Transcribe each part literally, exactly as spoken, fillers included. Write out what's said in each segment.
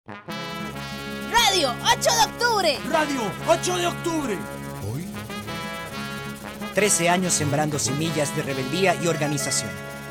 Radio ocho de octubre. Radio ocho de octubre. Hoy. trece años sembrando semillas de rebeldía y organización.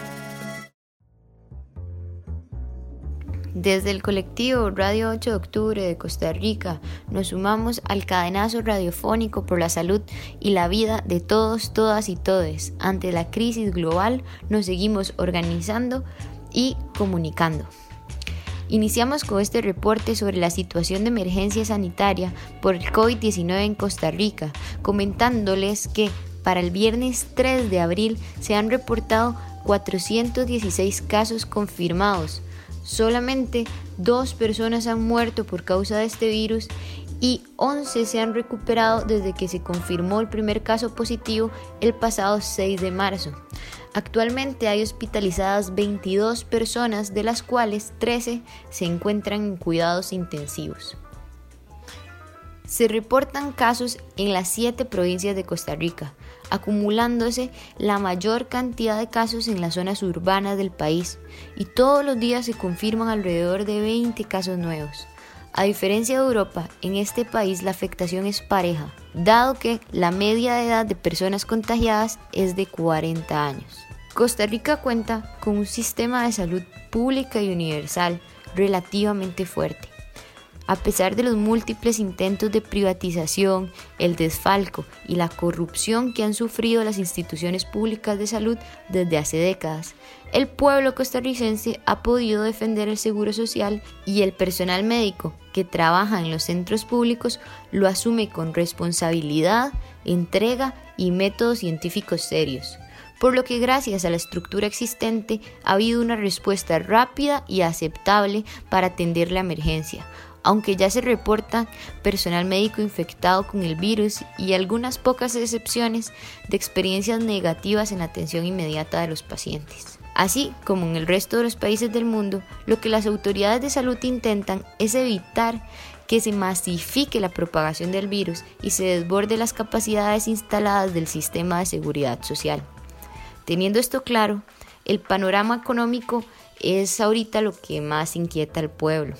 Desde el colectivo Radio ocho de octubre de Costa Rica nos sumamos al cadenazo radiofónico por la salud y la vida de todos, todas y todes. Ante la crisis global nos seguimos organizando y comunicando. Iniciamos con este reporte sobre la situación de emergencia sanitaria por el COVID diecinueve en Costa Rica, comentándoles que para el viernes tres de abril se han reportado cuatrocientos dieciséis casos confirmados. Solamente dos personas han muerto por causa de este virus y once se han recuperado desde que se confirmó el primer caso positivo el pasado seis de marzo. Actualmente hay hospitalizadas veintidós personas, de las cuales trece se encuentran en cuidados intensivos. Se reportan casos en las siete provincias de Costa Rica, acumulándose la mayor cantidad de casos en las zonas urbanas del país, y todos los días se confirman alrededor de veinte casos nuevos. A diferencia de Europa, en este país la afectación es pareja, dado que la media de edad de personas contagiadas es de cuarenta años. Costa Rica cuenta con un sistema de salud pública y universal relativamente fuerte. A pesar de los múltiples intentos de privatización, el desfalco y la corrupción que han sufrido las instituciones públicas de salud desde hace décadas, el pueblo costarricense ha podido defender el seguro social, y el personal médico que trabaja en los centros públicos lo asume con responsabilidad, entrega y métodos científicos serios. Por lo que gracias a la estructura existente ha habido una respuesta rápida y aceptable para atender la emergencia, aunque ya se reporta personal médico infectado con el virus y algunas pocas excepciones de experiencias negativas en la atención inmediata de los pacientes. Así como en el resto de los países del mundo, lo que las autoridades de salud intentan es evitar que se masifique la propagación del virus y se desborde las capacidades instaladas del sistema de seguridad social. Teniendo esto claro, el panorama económico es ahorita lo que más inquieta al pueblo.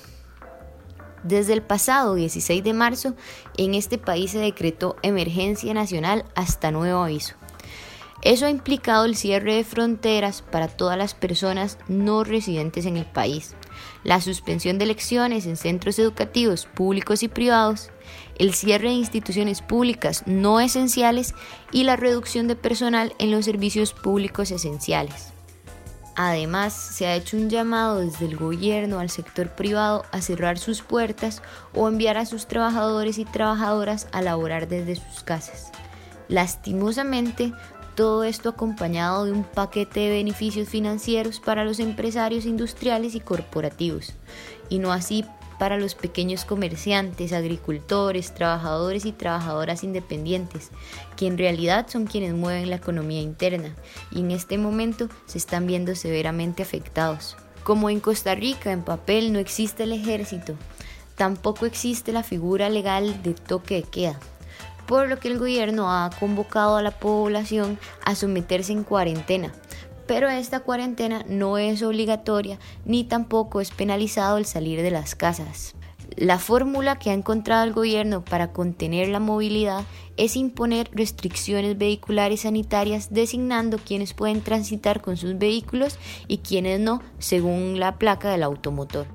Desde el pasado dieciséis de marzo, en este país se decretó emergencia nacional hasta nuevo aviso. Eso ha implicado el cierre de fronteras para todas las personas no residentes en el país, la suspensión de lecciones en centros educativos públicos y privados, el cierre de instituciones públicas no esenciales y la reducción de personal en los servicios públicos esenciales. Además, se ha hecho un llamado desde el gobierno al sector privado a cerrar sus puertas o enviar a sus trabajadores y trabajadoras a laborar desde sus casas. Lastimosamente, todo esto acompañado de un paquete de beneficios financieros para los empresarios industriales y corporativos, y no así para los pequeños comerciantes, agricultores, trabajadores y trabajadoras independientes, que en realidad son quienes mueven la economía interna y en este momento se están viendo severamente afectados. Como en Costa Rica en papel no existe el ejército, tampoco existe la figura legal de toque de queda, por lo que el gobierno ha convocado a la población a someterse en cuarentena, pero esta cuarentena no es obligatoria ni tampoco es penalizado el salir de las casas. La fórmula que ha encontrado el gobierno para contener la movilidad es imponer restricciones vehiculares sanitarias, designando quienes pueden transitar con sus vehículos y quienes no, según la placa del automotor.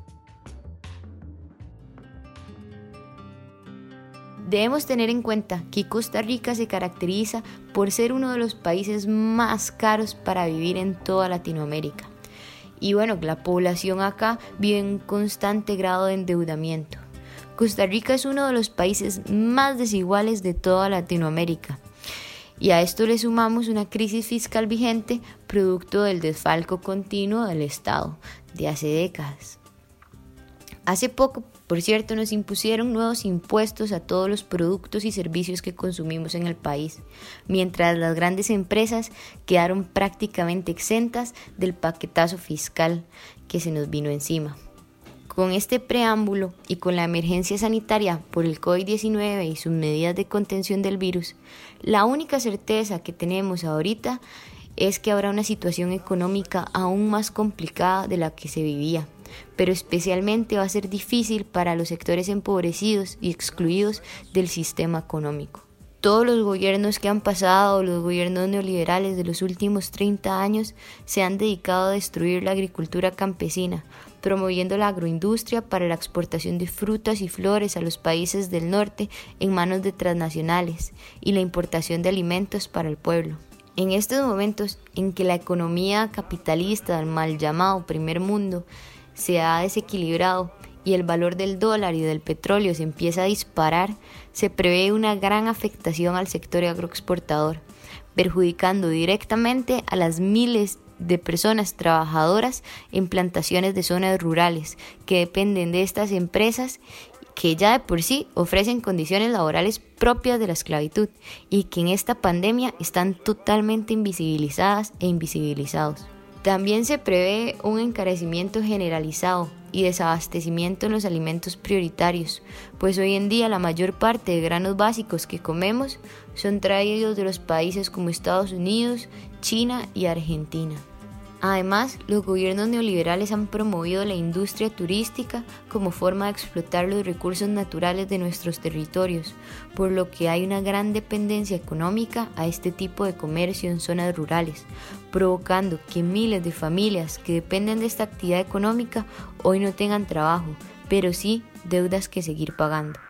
Debemos tener en cuenta que Costa Rica se caracteriza por ser uno de los países más caros para vivir en toda Latinoamérica. Y bueno, la población acá vive en un constante grado de endeudamiento. Costa Rica es uno de los países más desiguales de toda Latinoamérica. Y a esto le sumamos una crisis fiscal vigente producto del desfalco continuo del Estado de hace décadas. Hace poco, por cierto, nos impusieron nuevos impuestos a todos los productos y servicios que consumimos en el país, mientras las grandes empresas quedaron prácticamente exentas del paquetazo fiscal que se nos vino encima. Con este preámbulo y con la emergencia sanitaria por el COVID diecinueve y sus medidas de contención del virus, la única certeza que tenemos ahorita es que habrá una situación económica aún más complicada de la que se vivía, pero especialmente va a ser difícil para los sectores empobrecidos y excluidos del sistema económico. Todos los gobiernos que han pasado, los gobiernos neoliberales de los últimos treinta años, se han dedicado a destruir la agricultura campesina, promoviendo la agroindustria para la exportación de frutas y flores a los países del norte en manos de transnacionales y la importación de alimentos para el pueblo. En estos momentos en que la economía capitalista del mal llamado primer mundo se ha desequilibrado y el valor del dólar y del petróleo se empieza a disparar, se prevé una gran afectación al sector agroexportador, perjudicando directamente a las miles de personas trabajadoras en plantaciones de zonas rurales que dependen de estas empresas que ya de por sí ofrecen condiciones laborales propias de la esclavitud y que en esta pandemia están totalmente invisibilizadas e invisibilizados. También se prevé un encarecimiento generalizado y desabastecimiento en los alimentos prioritarios, pues hoy en día la mayor parte de granos básicos que comemos son traídos de los países como Estados Unidos, China y Argentina. Además, los gobiernos neoliberales han promovido la industria turística como forma de explotar los recursos naturales de nuestros territorios, por lo que hay una gran dependencia económica a este tipo de comercio en zonas rurales, provocando que miles de familias que dependen de esta actividad económica hoy no tengan trabajo, pero sí deudas que seguir pagando.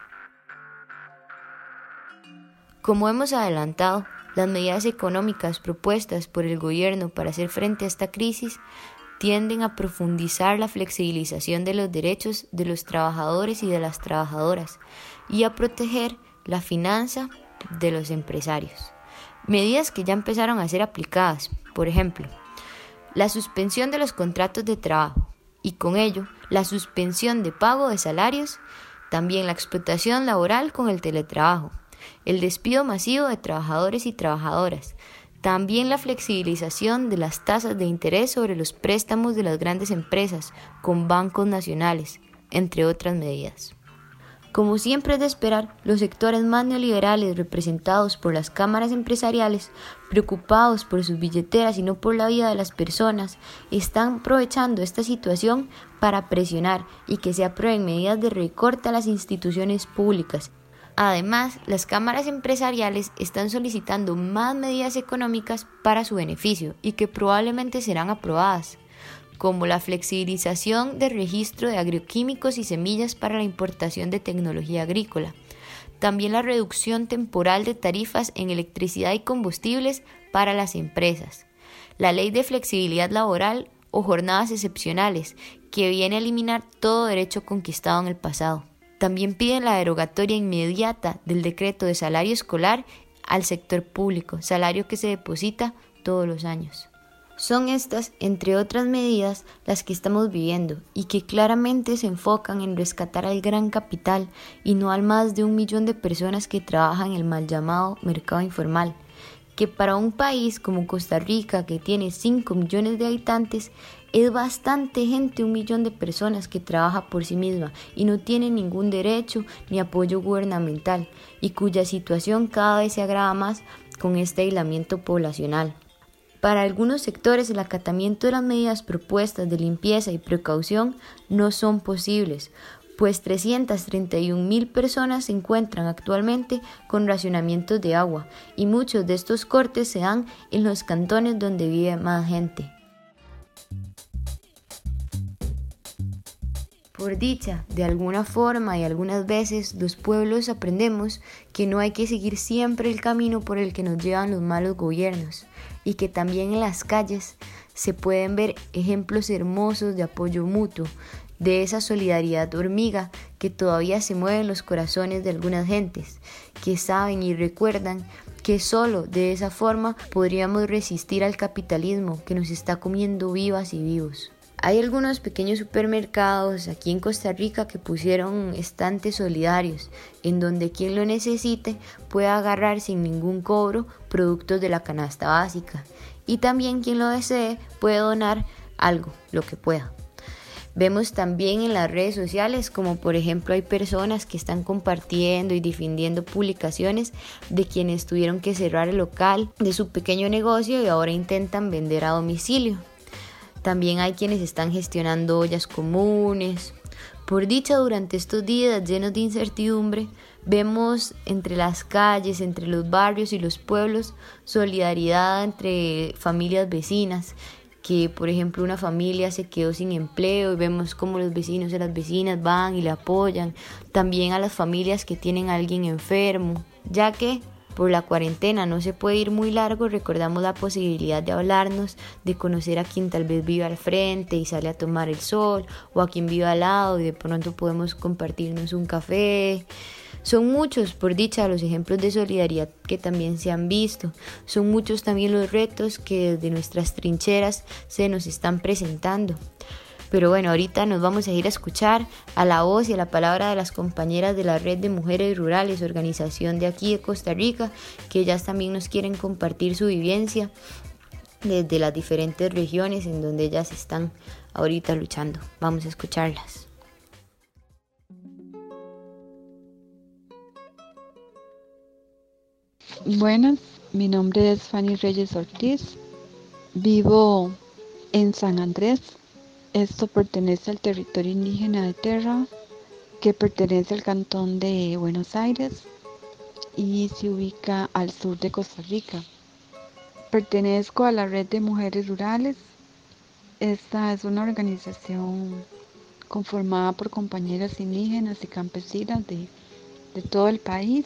Como hemos adelantado, las medidas económicas propuestas por el gobierno para hacer frente a esta crisis tienden a profundizar la flexibilización de los derechos de los trabajadores y de las trabajadoras y a proteger la finanza de los empresarios. Medidas que ya empezaron a ser aplicadas, por ejemplo, la suspensión de los contratos de trabajo y con ello la suspensión de pago de salarios, también la explotación laboral con el teletrabajo, el despido masivo de trabajadores y trabajadoras, también la flexibilización de las tasas de interés sobre los préstamos de las grandes empresas con bancos nacionales, entre otras medidas. Como siempre es de esperar, los sectores más neoliberales representados por las cámaras empresariales, preocupados por sus billeteras y no por la vida de las personas, están aprovechando esta situación para presionar y que se aprueben medidas de recorte a las instituciones públicas. Además, las cámaras empresariales están solicitando más medidas económicas para su beneficio y que probablemente serán aprobadas, como la flexibilización del registro de agroquímicos y semillas para la importación de tecnología agrícola, también la reducción temporal de tarifas en electricidad y combustibles para las empresas, la ley de flexibilidad laboral o jornadas excepcionales, que viene a eliminar todo derecho conquistado en el pasado. También piden la derogatoria inmediata del decreto de salario escolar al sector público, salario que se deposita todos los años. Son estas, entre otras medidas, las que estamos viviendo y que claramente se enfocan en rescatar al gran capital y no al más de un millón de personas que trabajan en el mal llamado mercado informal, que para un país como Costa Rica, que tiene cinco millones de habitantes, es bastante gente, un millón de personas que trabaja por sí misma y no tiene ningún derecho ni apoyo gubernamental y cuya situación cada vez se agrava más con este aislamiento poblacional. Para algunos sectores el acatamiento de las medidas propuestas de limpieza y precaución no son posibles, pues trescientas treinta y una mil personas se encuentran actualmente con racionamientos de agua y muchos de estos cortes se dan en los cantones donde vive más gente. Por dicha, de alguna forma y algunas veces los pueblos aprendemos que no hay que seguir siempre el camino por el que nos llevan los malos gobiernos y que también en las calles se pueden ver ejemplos hermosos de apoyo mutuo, de esa solidaridad hormiga que todavía se mueve en los corazones de algunas gentes, que saben y recuerdan que solo de esa forma podríamos resistir al capitalismo que nos está comiendo vivas y vivos. Hay algunos pequeños supermercados aquí en Costa Rica que pusieron estantes solidarios, en donde quien lo necesite puede agarrar sin ningún cobro productos de la canasta básica, y también quien lo desee puede donar algo, lo que pueda. Vemos también en las redes sociales como por ejemplo hay personas que están compartiendo y difundiendo publicaciones de quienes tuvieron que cerrar el local de su pequeño negocio y ahora intentan vender a domicilio. También hay quienes están gestionando ollas comunes. Por dicha, durante estos días llenos de incertidumbre, vemos entre las calles, entre los barrios y los pueblos, solidaridad entre familias vecinas, que por ejemplo una familia se quedó sin empleo y vemos cómo los vecinos y las vecinas van y le apoyan. También a las familias que tienen a alguien enfermo, ya que por la cuarentena no se puede ir muy largo, recordamos la posibilidad de hablarnos, de conocer a quien tal vez vive al frente y sale a tomar el sol, o a quien vive al lado y de pronto podemos compartirnos un café. Son muchos, por dicha, los ejemplos de solidaridad que también se han visto. Son muchos también los retos que desde nuestras trincheras se nos están presentando. Pero bueno, ahorita nos vamos a ir a escuchar a la voz y a la palabra de las compañeras de la Red de Mujeres Rurales, organización de aquí de Costa Rica, que ellas también nos quieren compartir su vivencia desde las diferentes regiones en donde ellas están ahorita luchando. Vamos a escucharlas. Buenas, mi nombre es Fanny Reyes Ortiz, vivo en San Andrés. Esto pertenece al territorio indígena de Terra, que pertenece al cantón de Buenos Aires y se ubica al sur de Costa Rica. Pertenezco a la Red de Mujeres Rurales. Esta es una organización conformada por compañeras indígenas y campesinas de, de todo el país.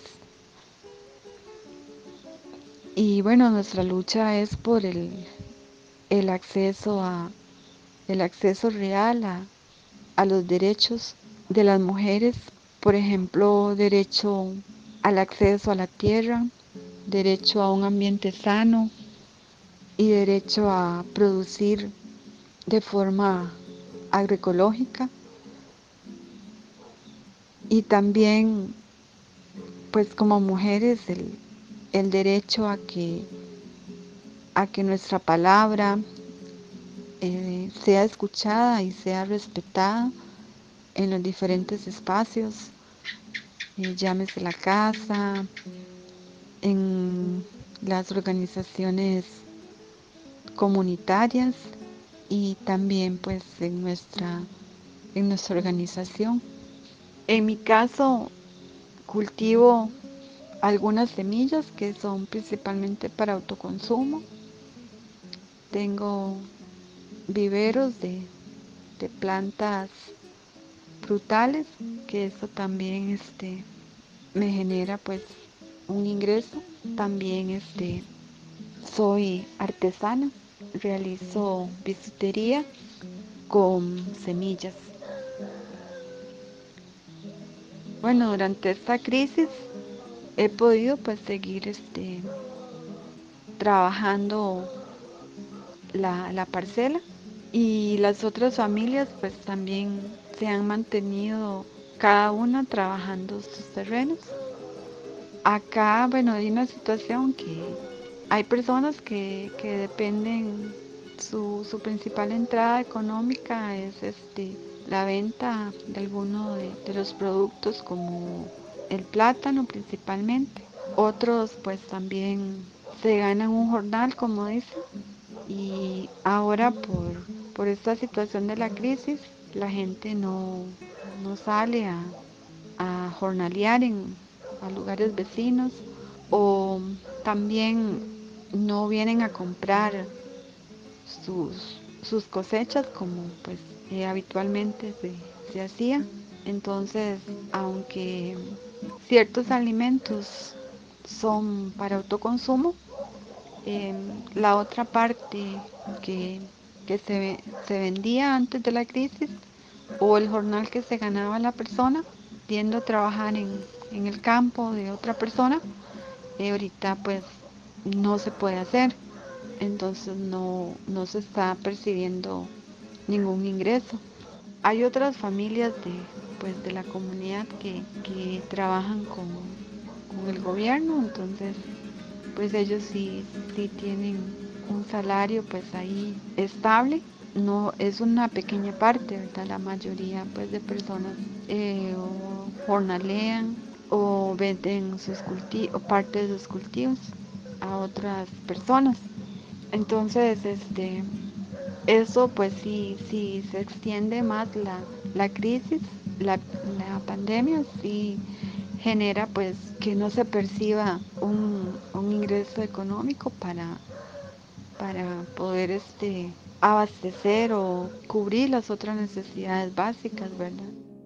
Y bueno, nuestra lucha es por el, el acceso a el acceso real a, a los derechos de las mujeres, por ejemplo, derecho al acceso a la tierra, derecho a un ambiente sano y derecho a producir de forma agroecológica, y también pues como mujeres el, el derecho a que a que nuestra palabra eh, sea escuchada y sea respetada en los diferentes espacios, eh, llámese la casa, en las organizaciones comunitarias y también pues en nuestra en nuestra organización. En mi caso cultivo algunas semillas que son principalmente para autoconsumo. Tengo viveros de, de plantas frutales, que eso también este, me genera pues un ingreso. También este, soy artesana, realizo bisutería con semillas. Bueno, durante esta crisis he podido pues seguir este, trabajando la, la parcela, y las otras familias pues también se han mantenido cada una trabajando sus terrenos. Acá, bueno, hay una situación que hay personas que, que dependen, su, su principal entrada económica es este, la venta de algunos de, de los productos como el plátano principalmente. Otros pues también se ganan un jornal, como dicen, y ahora por, por esta situación de la crisis la gente no, no sale a, a jornalear en, a lugares vecinos, o también no vienen a comprar sus, sus cosechas como pues eh, habitualmente se, se hacía. Entonces, aunque ciertos alimentos son para autoconsumo, eh, la otra parte que, que se, se vendía antes de la crisis, o el jornal que se ganaba la persona yendo a trabajar en, en el campo de otra persona, eh, ahorita pues no se puede hacer. Entonces no, no se está percibiendo ningún ingreso. Hay otras familias de, pues, de la comunidad que, que trabajan con, con el gobierno, entonces pues ellos sí, sí tienen un salario pues ahí estable. No es una pequeña parte, ¿verdad? La mayoría pues de personas eh, o jornalean o venden sus cultivos o parte de sus cultivos a otras personas. Entonces, este, eso pues sí, sí se extiende más la, la crisis, la, la pandemia, sí genera pues que no se perciba un, un ingreso económico para, para poder este, abastecer o cubrir las otras necesidades básicas, ¿verdad?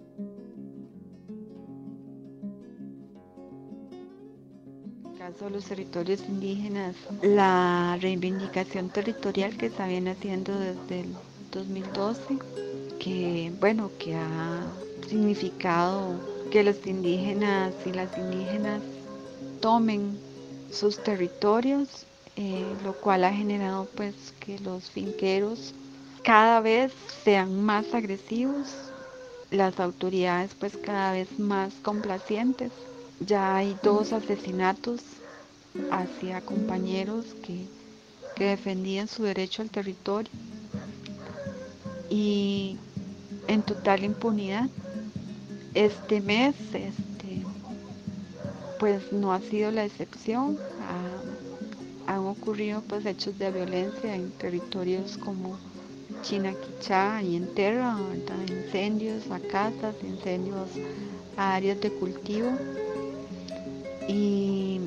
En el caso de los territorios indígenas, la reivindicación territorial que se viene haciendo desde el dos mil doce, que bueno, que ha significado que los indígenas y las indígenas tomen sus territorios, eh, lo cual ha generado pues que los finqueros cada vez sean más agresivos, las autoridades pues cada vez más complacientes. Ya hay dos asesinatos hacia compañeros que, que defendían su derecho al territorio y en total impunidad. Este mes este, pues no ha sido la excepción. Ha, han ocurrido pues hechos de violencia en territorios como Chinaquichá y Enterra, ¿verdad? Incendios a casas, incendios a áreas de cultivo y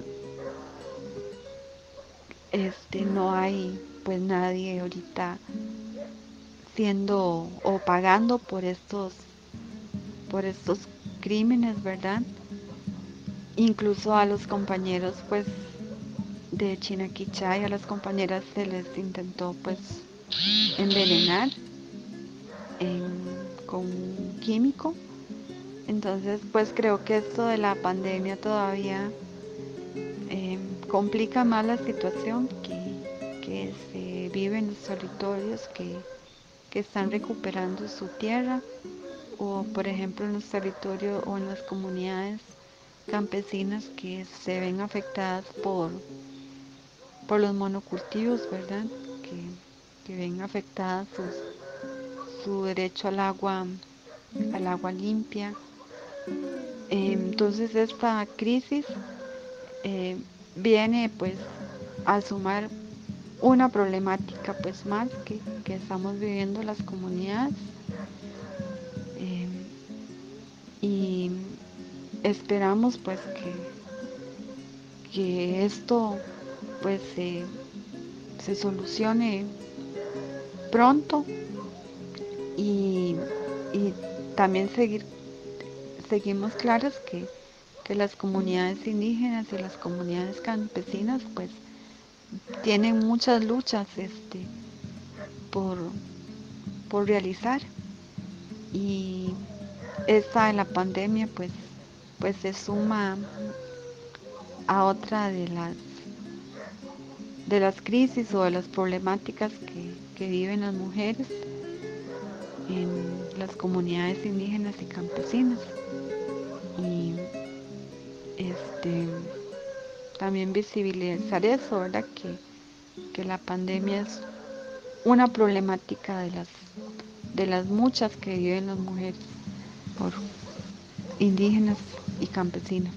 este no hay pues nadie ahorita siendo o pagando por estos por estos crímenes, ¿verdad? Incluso a los compañeros pues de Chinaquichá y a las compañeras se les intentó pues envenenar en, con un químico. Entonces pues creo que esto de la pandemia todavía eh, complica más la situación que, que se vive en los territorios que, que están recuperando su tierra, o por ejemplo en los territorios o en las comunidades campesinas que se ven afectadas por, por los monocultivos, ¿verdad? Que, que ven afectadas sus, su derecho al agua, al agua limpia. Eh, entonces esta crisis eh, viene pues a sumar una problemática pues más que, que estamos viviendo las comunidades. Eh, y esperamos pues que, que esto pues se, se solucione pronto y, y también seguir, seguimos claros que, que las comunidades indígenas y las comunidades campesinas pues tienen muchas luchas este, por, por realizar, y esta en la pandemia pues, pues se suma a otra de las de las crisis o de las problemáticas que, que viven las mujeres en las comunidades indígenas y campesinas. Y este también visibilizar eso, ¿verdad? Que, que la pandemia es una problemática de las de las muchas que viven las mujeres por indígenas y campesinas.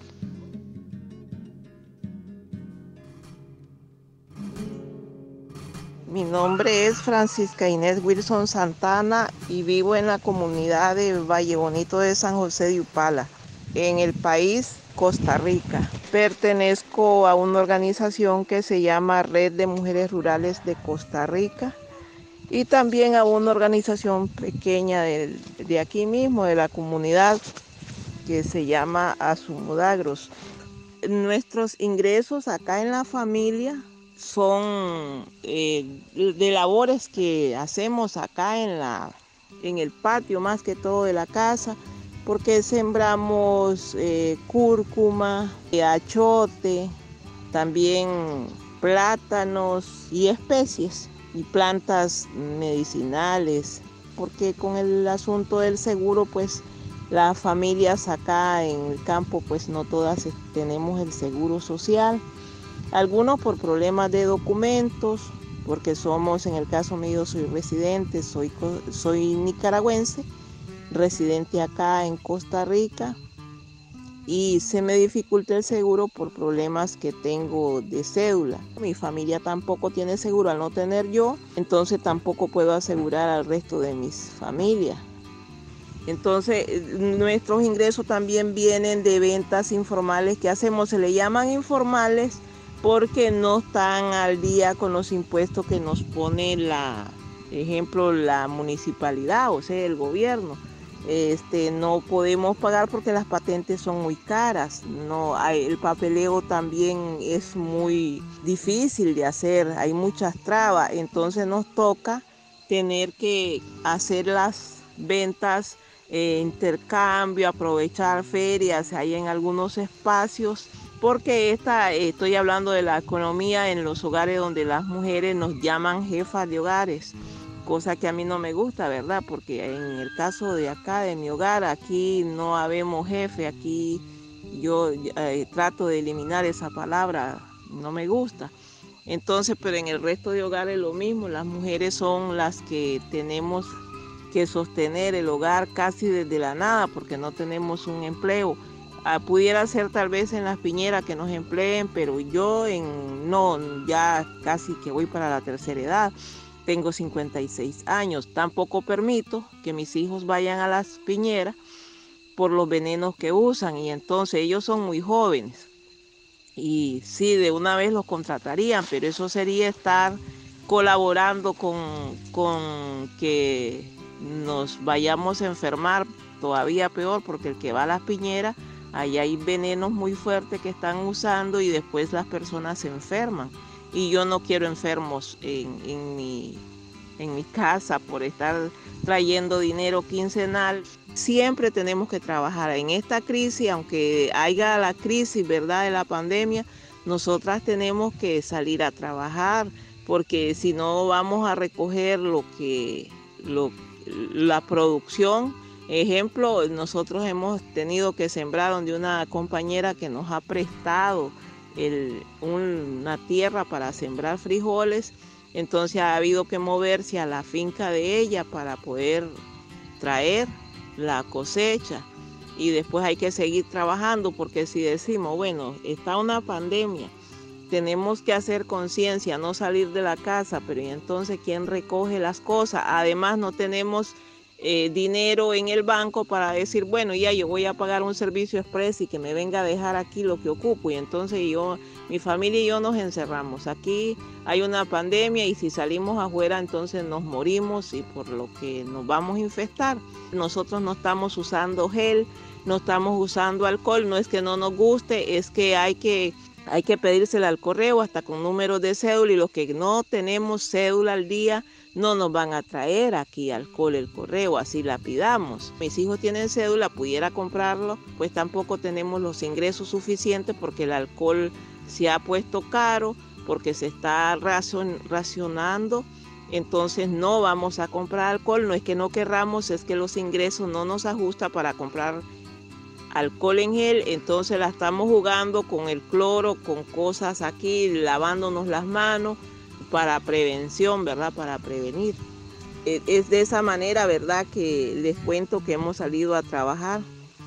Mi nombre es Francisca Inés Wilson Santana y vivo en la comunidad de Valle Bonito de San José de Upala, en el país Costa Rica. Pertenezco a una organización que se llama Red de Mujeres Rurales de Costa Rica y también a una organización pequeña de, de aquí mismo, de la comunidad, que se llama Azumudagros. Nuestros ingresos acá en la familia son eh, de labores que hacemos acá en, la, en el patio, más que todo de la casa, porque sembramos eh, cúrcuma, achote, también plátanos y especies y plantas medicinales, porque con el asunto del seguro, pues las familias acá en el campo, pues no todas tenemos el seguro social. Algunos por problemas de documentos, porque somos, en el caso mío, soy residente, soy, soy nicaragüense, residente acá en Costa Rica. y se me dificulta el seguro por problemas que tengo de cédula. Mi familia tampoco tiene seguro al no tener yo, entonces tampoco puedo asegurar al resto de mis familias. Entonces nuestros ingresos también vienen de ventas informales que hacemos, se le llaman informales porque no están al día con los impuestos que nos pone la, ejemplo, la municipalidad, o sea, el gobierno. Este, no podemos pagar porque las patentes son muy caras, no, hay, el papeleo también es muy difícil de hacer, hay muchas trabas, entonces nos toca tener que hacer las ventas, eh, intercambio, aprovechar ferias, hay en algunos espacios, porque esta, eh, estoy hablando de la economía en los hogares donde las mujeres nos llaman jefas de hogares. Cosa que a mí no me gusta, ¿verdad? Porque en el caso de acá, de mi hogar, aquí no habemos jefe, aquí yo eh, trato de eliminar esa palabra, no me gusta. Entonces, pero en el resto de hogares lo mismo, las mujeres son las que tenemos que sostener el hogar casi desde la nada, porque no tenemos un empleo. Ah, pudiera ser tal vez en las piñeras que nos empleen, pero yo en no, ya casi que voy para la tercera edad. Tengo cincuenta y seis años, tampoco permito que mis hijos vayan a las piñeras por los venenos que usan y entonces ellos son muy jóvenes y sí, de una vez los contratarían, pero eso sería estar colaborando con, con que nos vayamos a enfermar, todavía peor, porque el que va a las piñeras, ahí hay venenos muy fuertes que están usando y después las personas se enferman. Y yo no quiero enfermos en, en, mi, en mi casa por estar trayendo dinero quincenal. Siempre tenemos que trabajar en esta crisis, aunque haya la crisis, ¿verdad?, de la pandemia, nosotras tenemos que salir a trabajar, porque si no vamos a recoger lo que, lo, la producción. Ejemplo, nosotros hemos tenido que sembrar donde una compañera que nos ha prestado El, una tierra para sembrar frijoles, entonces ha habido que moverse a la finca de ella para poder traer la cosecha y después hay que seguir trabajando, porque si decimos, bueno, está una pandemia, tenemos que hacer conciencia, no salir de la casa, pero ¿y entonces quién recoge las cosas? Además no tenemos Eh, dinero en el banco para decir, bueno, ya yo voy a pagar un servicio express y que me venga a dejar aquí lo que ocupo, y entonces yo, mi familia y yo nos encerramos. Aquí hay una pandemia y si salimos afuera entonces nos morimos y por lo que nos vamos a infectar. Nosotros no estamos usando gel, no estamos usando alcohol, no es que no nos guste, es que hay que hay que pedírsela al correo hasta con números de cédula, y los que no tenemos cédula al día no nos van a traer aquí alcohol el correo, así la pidamos. Mis hijos tienen cédula, pudiera comprarlo, pues tampoco tenemos los ingresos suficientes porque el alcohol se ha puesto caro, porque se está racion, racionando, entonces no vamos a comprar alcohol, no es que no querramos, es que los ingresos no nos ajustan para comprar alcohol en gel, entonces la estamos jugando con el cloro, con cosas aquí, lavándonos las manos, para prevención, ¿verdad? Para prevenir. Es de esa manera, ¿verdad?, que les cuento que hemos salido a trabajar.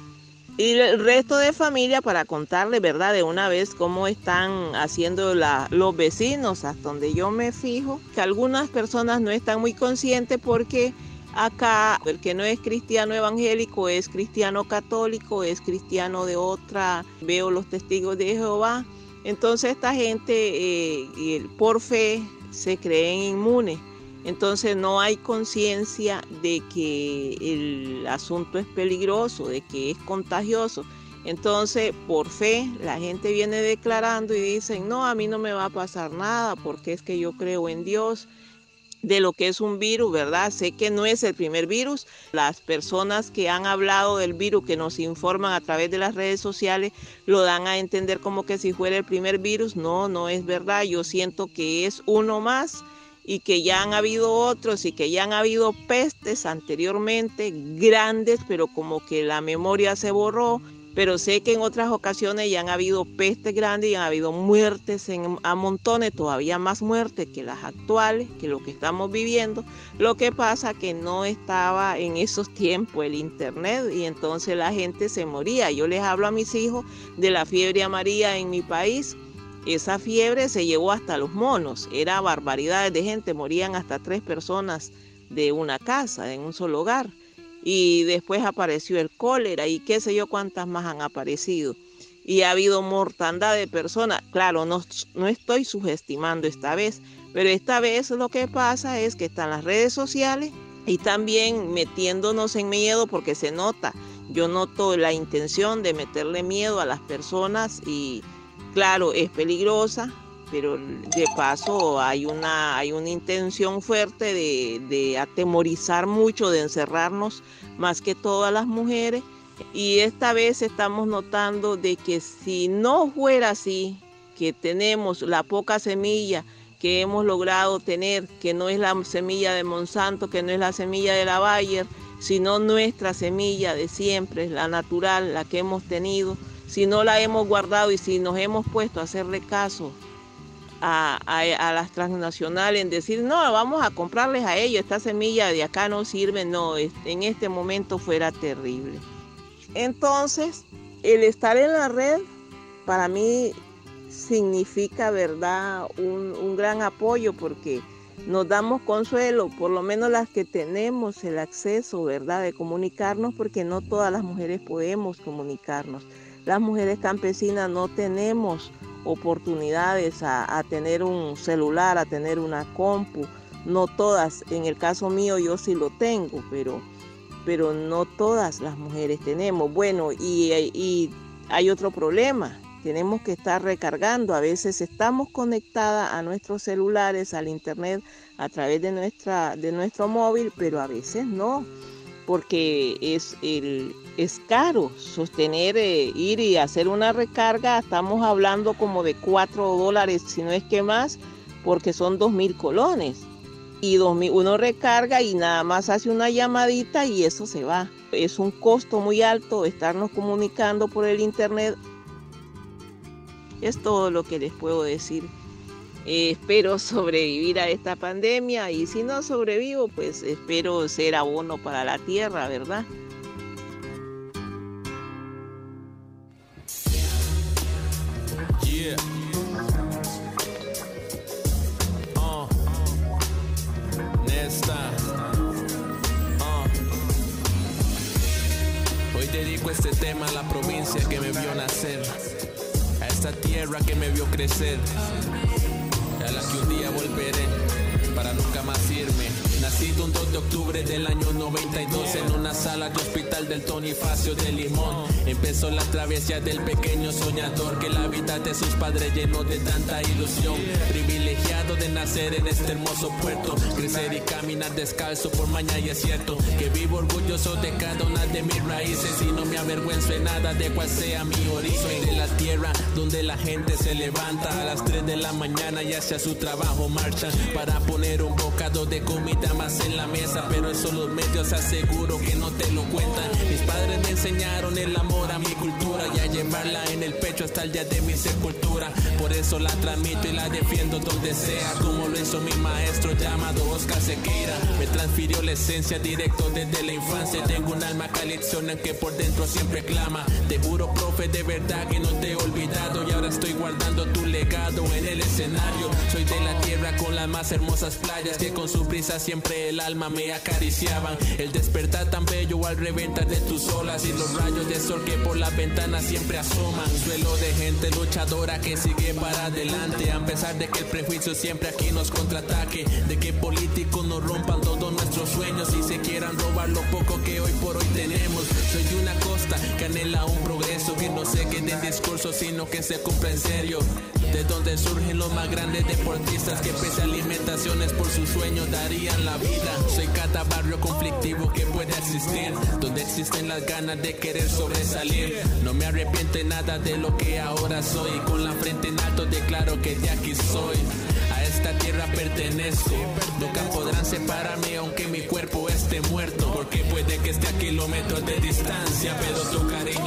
Y el resto de familia, para contarles, ¿verdad?, de una vez cómo están haciendo la, los vecinos, hasta donde yo me fijo, que algunas personas no están muy conscientes porque acá el que no es cristiano evangélico es cristiano católico, es cristiano de otra, veo los testigos de Jehová. Entonces esta gente eh, por fe se creen inmunes, entonces no hay conciencia de que el asunto es peligroso, de que es contagioso. Entonces por fe la gente viene declarando y dicen, no, a mí no me va a pasar nada porque es que yo creo en Dios. De lo que es un virus, ¿verdad? Sé que no es el primer virus. Las personas que han hablado del virus, que nos informan a través de las redes sociales, lo dan a entender como que si fuera el primer virus. No, no es verdad. Yo siento que es uno más y que ya han habido otros y que ya han habido pestes anteriormente, grandes, pero como que la memoria se borró. pero sé que en otras ocasiones ya han habido pestes grandes y han habido muertes en, a montones, todavía más muertes que las actuales, que lo que estamos viviendo. Lo que pasa que no estaba en esos tiempos el internet y entonces la gente se moría. Yo les hablo a mis hijos de la fiebre amarilla en mi país. Esa fiebre se llevó hasta los monos, era barbaridades de gente, morían hasta tres personas de una casa, en un solo hogar. Y después apareció el cólera y qué sé yo cuántas más han aparecido. Y ha habido mortandad de personas. Claro, no, no estoy subestimando esta vez, pero esta vez lo que pasa es que están las redes sociales y también metiéndonos en miedo porque se nota. Yo noto la intención de meterle miedo a las personas y claro, es peligrosa, pero de paso hay una, hay una intención fuerte de, de atemorizar mucho, de encerrarnos más que todas las mujeres. Y esta vez estamos notando de que si no fuera así, que tenemos la poca semilla que hemos logrado tener, que no es la semilla de Monsanto, que no es la semilla de la Bayer, sino nuestra semilla de siempre, la natural, la que hemos tenido, si no la hemos guardado y si nos hemos puesto a hacerle caso A, a, a las transnacionales en decir, no, vamos a comprarles a ellos, esta semilla de acá no sirve, no, en este momento fuera terrible. Entonces, el estar en la red, para mí, significa, ¿verdad?, un, un gran apoyo, porque nos damos consuelo, por lo menos las que tenemos el acceso, ¿verdad?, de comunicarnos, porque no todas las mujeres podemos comunicarnos. Las mujeres campesinas no tenemos oportunidades a, a tener un celular, a tener una compu, no todas, en el caso mío yo sí lo tengo, pero, pero no todas las mujeres tenemos. Bueno, y, y hay otro problema, tenemos que estar recargando, a veces estamos conectadas a nuestros celulares, al internet, a través de, nuestra, de nuestro móvil, pero a veces no, porque es el... Es caro sostener, eh, ir y hacer una recarga, estamos hablando como de cuatro dólares, si no es que más, porque son dos mil colones. Y dos mil, uno recarga y nada más hace una llamadita y eso se va. Es un costo muy alto estarnos comunicando por el internet. Es todo lo que les puedo decir. Eh, espero sobrevivir a esta pandemia y si no sobrevivo, pues espero ser abono para la tierra, ¿verdad? Yeah. Uh. Nesta. Uh. Hoy dedico este tema a la provincia que me vio nacer, a esta tierra que me vio crecer, a la que un día volveré para nunca más irme. Nacido un dos de octubre del año noventa y dos en una sala de hospital del Tonifacio de Limón. Empezó la travesía del pequeño soñador que la vida de sus padres llenó de tanta ilusión. Privilegiado de nacer en este hermoso puerto, crecer y caminar descalzo por mañana, y es cierto que vivo orgulloso de cada una de mis raíces y no me avergüenzo en nada de cual sea mi origen. Soy de la tierra donde la gente se levanta a las tres de la mañana y hacia su trabajo marchan para poner un bocado de comida más en la mesa, pero eso los medios aseguro que no te lo cuentan. Mis padres me enseñaron el amor a mi cultura y a llevarla en el pecho hasta el día de mi sepultura. Por eso la transmito y la defiendo donde sea, como lo hizo mi maestro llamado Oscar Sequeira. Me transfirió la esencia directo desde la infancia. Tengo un alma calypsona que por dentro siempre clama. Te juro, profe, de verdad que no te he olvidado y ahora estoy guardando tu legado en el escenario. Soy de la tierra con las más hermosas playas que con su brisa siempre el alma me acariciaban. El despertar tan bello al reventar de tus olas y los rayos de sol que por las ventanas siempre asoman. Suelo de gente luchadora que sigue para adelante, a pesar de que el prejuicio siempre aquí nos contraataque, de que políticos nos rompan todos nuestros sueños y se quieran robar lo poco que hoy por hoy tenemos. Soy de una costa que anhela un progreso que no se quede en discurso sino que se cumpla en serio, de donde surgen los más grandes deportistas que pese a alimentaciones por sus sueños darían la vida. Soy cada barrio conflictivo que puede existir, donde existen las ganas de querer sobresalir. No me arrepiento en nada de lo que ahora soy, con la frente en alto declaro que de aquí soy. A esta tierra pertenezco, nunca podrán separarme aunque mi cuerpo esté muerto, porque puede que esté a kilómetros de distancia, pero tu cariño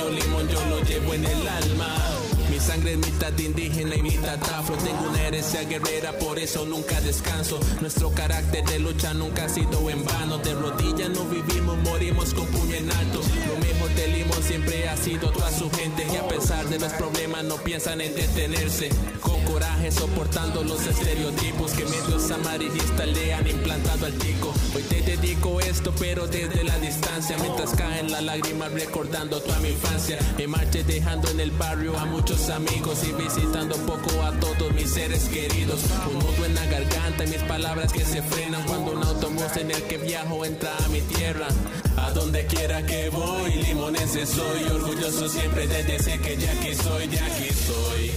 efecto limón yo lo llevo en el alma. Mi sangre es mitad indígena y mitad afro. Tengo una herencia guerrera, por eso nunca descanso. Nuestro carácter de lucha nunca ha sido en vano. De rodillas no vivimos, morimos con puño en alto. Lo mejor de Limón siempre ha sido toda su gente, y a pesar de los problemas no piensan en detenerse. Con coraje soportando los estereotipos que medios amarillistas le han implantado al tico. Hoy te dedico esto pero desde la distancia, mientras caen las lágrimas recordando toda mi infancia. Me marché dejando en el barrio a muchos amigos y visitando poco a todos mis seres queridos. Un nudo en la garganta y mis palabras que se frenan cuando un autobús en el que viajo entra a mi tierra. A donde quiera que voy, limonense soy, orgulloso siempre de decir que ya aquí soy, ya aquí soy.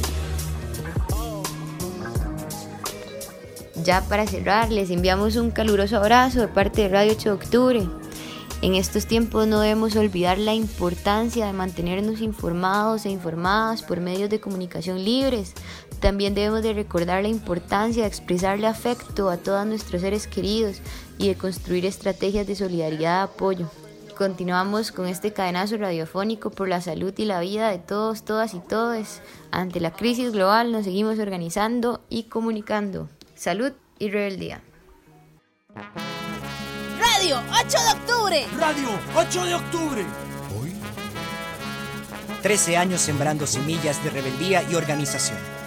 Ya para cerrar, les enviamos un caluroso abrazo de parte de Radio ocho de octubre. En estos tiempos no debemos olvidar la importancia de mantenernos informados e informadas por medios de comunicación libres. También debemos de recordar la importancia de expresarle afecto a todos nuestros seres queridos y de construir estrategias de solidaridad y apoyo. Continuamos con este cadenazo radiofónico por la salud y la vida de todos, todas y todes. Ante la crisis global nos seguimos organizando y comunicando. Salud y rebeldía. Radio ocho de octubre. Radio ocho de octubre. trece años sembrando semillas de rebeldía y organización.